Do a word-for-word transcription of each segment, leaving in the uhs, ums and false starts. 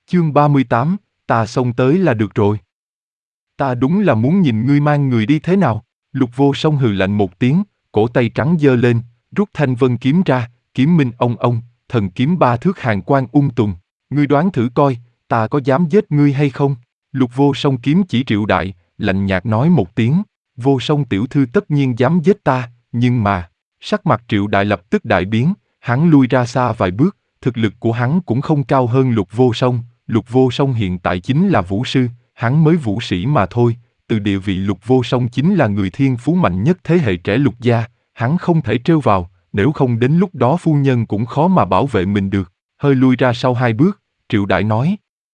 Chương ba mươi tám, ta xông tới là được rồi. Ta đúng là muốn nhìn ngươi mang người đi thế nào. Lục Vô Song hừ lạnh một tiếng, cổ tay trắng giơ lên, rút thanh vân kiếm ra, kiếm minh ông ông, thần kiếm ba thước hàn quang ung tùm. Ngươi đoán thử coi, ta có dám giết ngươi hay không? Lục Vô Song kiếm chỉ Triệu Đại, lạnh nhạt nói một tiếng. Vô Song tiểu thư tất nhiên dám giết ta, nhưng mà, sắc mặt Triệu Đại lập tức đại biến, hắn lui ra xa vài bước, thực lực của hắn cũng không cao hơn Lục Vô Song. Lục Vô Song hiện tại chính là vũ sư, hắn mới vũ sĩ mà thôi, từ địa vị Lục Vô Song chính là người thiên phú mạnh nhất thế hệ trẻ Lục gia, hắn không thể trêu vào, nếu không đến lúc đó phu nhân cũng khó mà bảo vệ mình được. Hơi lui ra sau hai bước, Triệu Đại nói: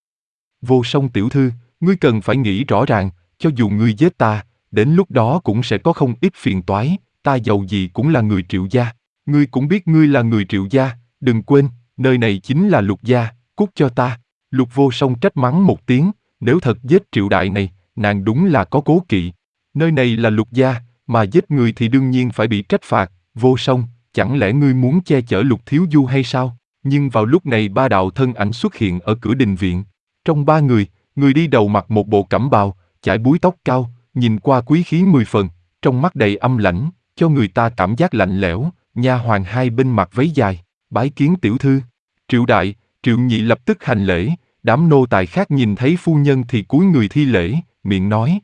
Vô Song tiểu thư, ngươi cần phải nghĩ rõ ràng, cho dù ngươi giết ta, đến lúc đó cũng sẽ có không ít phiền toái, ta dầu gì cũng là người Triệu gia, ngươi cũng biết ngươi là người Triệu gia, đừng quên, nơi này chính là Lục gia, cút cho ta. Lục Vô Song trách mắng một tiếng, nếu thật giết Triệu Đại này, nàng đúng là có cố kỵ. Nơi này là Lục gia, mà giết người thì đương nhiên phải bị trách phạt. Vô Song, chẳng lẽ ngươi muốn che chở Lục thiếu du hay sao? Nhưng vào lúc này ba đạo thân ảnh xuất hiện ở cửa đình viện. Trong ba người, người đi đầu mặc một bộ cẩm bào, chải búi tóc cao, nhìn qua quý khí mười phần, trong mắt đầy âm lãnh, cho người ta cảm giác lạnh lẽo. Nha hoàn hai bên mặc váy dài, bái kiến tiểu thư. Triệu Đại, Triệu Nhị lập tức hành lễ. Đám nô tài khác nhìn thấy phu nhân thì cúi người thi lễ, miệng nói: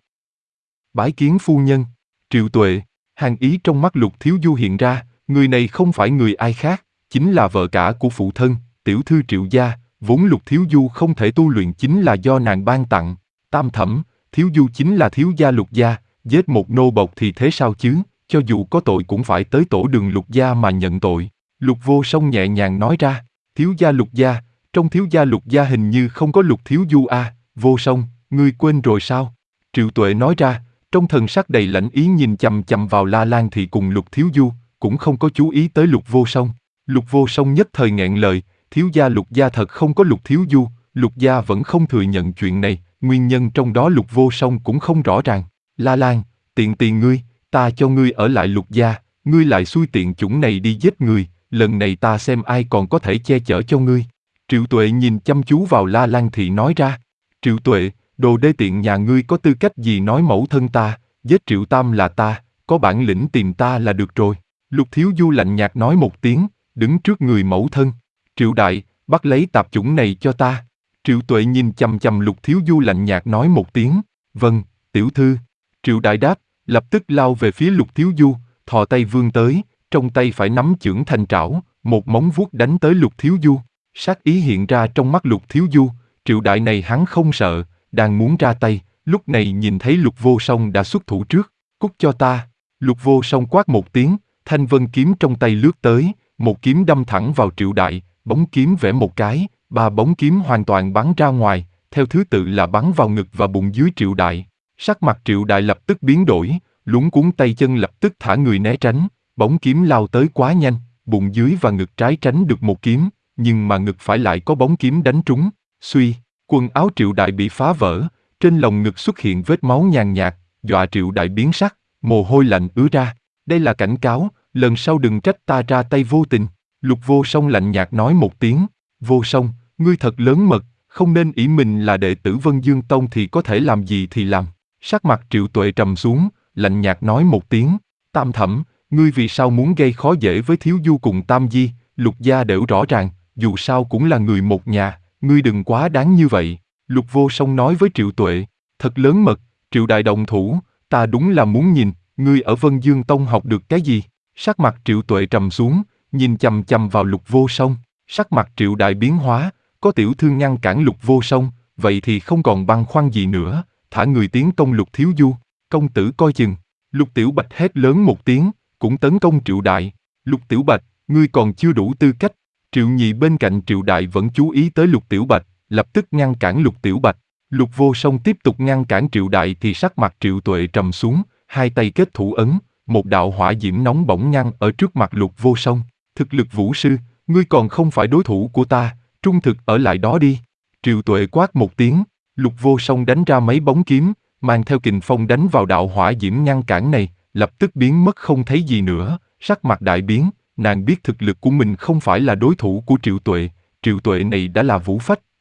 Bái kiến phu nhân. Triệu Tuệ, hàn ý trong mắt Lục thiếu du hiện ra, người này không phải người ai khác, chính là vợ cả của phụ thân, tiểu thư Triệu gia, vốn Lục thiếu du không thể tu luyện chính là do nàng ban tặng. Tam thẩm, thiếu du chính là thiếu gia Lục gia, giết một nô bộc thì thế sao chứ, cho dù có tội cũng phải tới tổ đường Lục gia mà nhận tội. Lục Vô Song nhẹ nhàng nói ra: Thiếu gia Lục gia, trong thiếu gia Lục gia hình như không có Lục thiếu du à? Vô Song, ngươi quên rồi sao? Triệu Tuệ nói ra, trong thần sắc đầy lãnh ý nhìn chằm chằm vào La Lan Thị cùng Lục thiếu du, cũng không có chú ý tới Lục Vô Song. Lục Vô Song nhất thời nghẹn lời, thiếu gia Lục gia thật không có Lục thiếu du, Lục gia vẫn không thừa nhận chuyện này, nguyên nhân trong đó Lục Vô Song cũng không rõ ràng. La Lan, tiện tiền ngươi, ta cho ngươi ở lại Lục gia, ngươi lại xui tiện chủng này đi giết người, lần này ta xem ai còn có thể che chở cho ngươi. Triệu Tuệ nhìn chăm chú vào La Lan Thị nói ra: Triệu Tuệ, đồ đê tiện nhà ngươi có tư cách gì nói mẫu thân ta, giết Triệu Tam là ta, có bản lĩnh tìm ta là được rồi. Lục thiếu du lạnh nhạt nói một tiếng, đứng trước người mẫu thân. Triệu Đại, bắt lấy tạp chủng này cho ta. Triệu Tuệ nhìn chằm chằm Lục thiếu du lạnh nhạt nói một tiếng: Vâng, tiểu thư. Triệu Đại đáp, lập tức lao về phía Lục thiếu du, thò tay vươn tới, trong tay phải nắm chưởng thành trảo, một móng vuốt đánh tới Lục thiếu du. Sát ý hiện ra trong mắt Lục thiếu du, Triệu Đại này hắn không sợ, đang muốn ra tay, lúc này nhìn thấy Lục Vô Song đã xuất thủ trước. Cút cho ta. Lục Vô Song quát một tiếng, thanh vân kiếm trong tay lướt tới, một kiếm đâm thẳng vào Triệu Đại, bóng kiếm vẽ một cái, ba bóng kiếm hoàn toàn bắn ra ngoài, theo thứ tự là bắn vào ngực và bụng dưới Triệu Đại. Sắc mặt Triệu Đại lập tức biến đổi, luống cuống tay chân lập tức thả người né tránh, bóng kiếm lao tới quá nhanh, bụng dưới và ngực trái tránh được một kiếm, nhưng mà ngực phải lại có bóng kiếm đánh trúng. Suy, quần áo Triệu Đại bị phá vỡ, trên lồng ngực xuất hiện vết máu nhàn nhạt, dọa Triệu Đại biến sắc, mồ hôi lạnh ứa ra. Đây là cảnh cáo, lần sau đừng trách ta ra tay vô tình. Lục Vô Song lạnh nhạt nói một tiếng: Vô Song, ngươi thật lớn mật, không nên ỷ mình là đệ tử Vân Dương Tông thì có thể làm gì thì làm. Sắc mặt Triệu Tuệ trầm xuống, lạnh nhạt nói một tiếng: Tam thẩm, ngươi vì sao muốn gây khó dễ với thiếu du cùng Tam Di? Lục gia đều rõ ràng, dù sao cũng là người một nhà, ngươi đừng quá đáng như vậy. Lục Vô Song nói với Triệu Tuệ: Thật lớn mật, Triệu Đại động thủ, ta đúng là muốn nhìn, ngươi ở Vân Dương Tông học được cái gì? Sắc mặt Triệu Tuệ trầm xuống, nhìn chằm chằm vào Lục Vô Song. Sắc mặt Triệu Đại biến hóa, có tiểu thư ngăn cản Lục Vô Song, vậy thì không còn băn khoăn gì nữa, thả người tiến công Lục thiếu du. Công tử coi chừng. Lục Tiểu Bạch hét lớn một tiếng, cũng tấn công Triệu Đại. Lục Tiểu Bạch, ngươi còn chưa đủ tư cách. Triệu Nhị bên cạnh Triệu Đại vẫn chú ý tới Lục Tiểu Bạch, lập tức ngăn cản Lục Tiểu Bạch. Lục Vô Song tiếp tục ngăn cản Triệu Đại thì sắc mặt Triệu Tuệ trầm xuống, hai tay kết thủ ấn, một đạo hỏa diễm nóng bỏng ngăn ở trước mặt Lục Vô Song. Thực lực vũ sư, ngươi còn không phải đối thủ của ta, trung thực ở lại đó đi. Triệu Tuệ quát một tiếng, Lục Vô Song đánh ra mấy bóng kiếm, mang theo kình phong đánh vào đạo hỏa diễm ngăn cản này, lập tức biến mất không thấy gì nữa, sắc mặt đại biến, nàng biết thực lực của mình không phải là đối thủ của Triệu Tuệ, Triệu Tuệ này đã là vũ phách,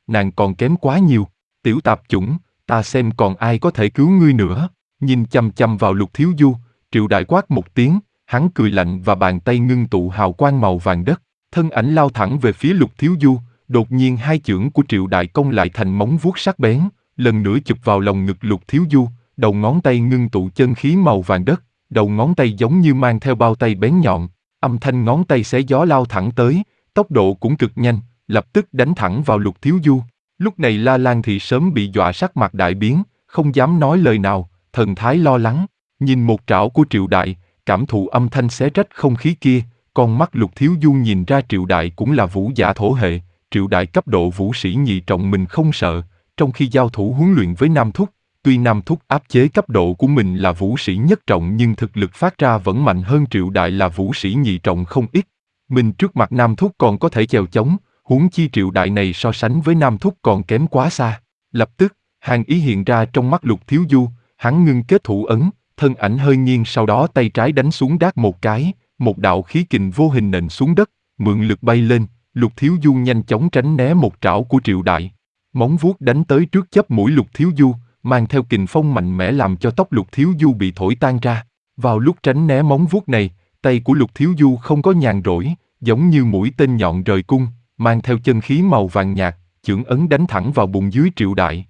nàng còn kém quá nhiều. Tiểu tạp chủng, ta xem còn ai có thể cứu ngươi nữa. Nhìn chằm chằm vào Lục Thiếu Du, Triệu Đại quát một tiếng, hắn cười lạnh và bàn tay ngưng tụ hào quang màu vàng đất, thân ảnh lao thẳng về phía Lục Thiếu Du. Đột nhiên hai chưởng của Triệu Đại công lại thành móng vuốt sắc bén, lần nữa chụp vào lồng ngực Lục Thiếu Du. Đầu ngón tay ngưng tụ chân khí màu vàng đất, đầu ngón tay giống như mang theo bao tay bén nhọn, âm thanh ngón tay xé gió lao thẳng tới, tốc độ cũng cực nhanh, lập tức đánh thẳng vào Lục Thiếu Du. Lúc này La Lan Thị sớm bị dọa sắc mặt đại biến, không dám nói lời nào, thần thái lo lắng, nhìn một trảo của Triệu Đại, cảm thụ âm thanh xé rách không khí kia, con mắt Lục Thiếu Du nhìn ra Triệu Đại cũng là vũ giả thổ hệ, Triệu Đại cấp độ vũ sĩ nhị trọng mình không sợ, trong khi giao thủ huấn luyện với Nam Thúc, tuy Nam Thúc áp chế cấp độ của mình là vũ sĩ nhất trọng nhưng thực lực phát ra vẫn mạnh hơn Triệu Đại là vũ sĩ nhị trọng không ít. Mình trước mặt Nam Thúc còn có thể chèo chống, huống chi Triệu Đại này so sánh với Nam Thúc còn kém quá xa. Lập tức, hàng ý hiện ra trong mắt Lục Thiếu Du, hắn ngưng kết thủ ấn, thân ảnh hơi nghiêng sau đó tay trái đánh xuống đát một cái, một đạo khí kình vô hình nện xuống đất, mượn lực bay lên, Lục Thiếu Du nhanh chóng tránh né một trảo của Triệu Đại. Móng vuốt đánh tới trước chớp mũi Lục Thiếu Du, mang theo kình phong mạnh mẽ làm cho tóc Lục Thiếu Du bị thổi tan ra. Vào lúc tránh né móng vuốt này, tay của Lục Thiếu Du không có nhàn rỗi, giống như mũi tên nhọn rời cung, mang theo chân khí màu vàng nhạt, chưởng ấn đánh thẳng vào bụng dưới Triệu Đại.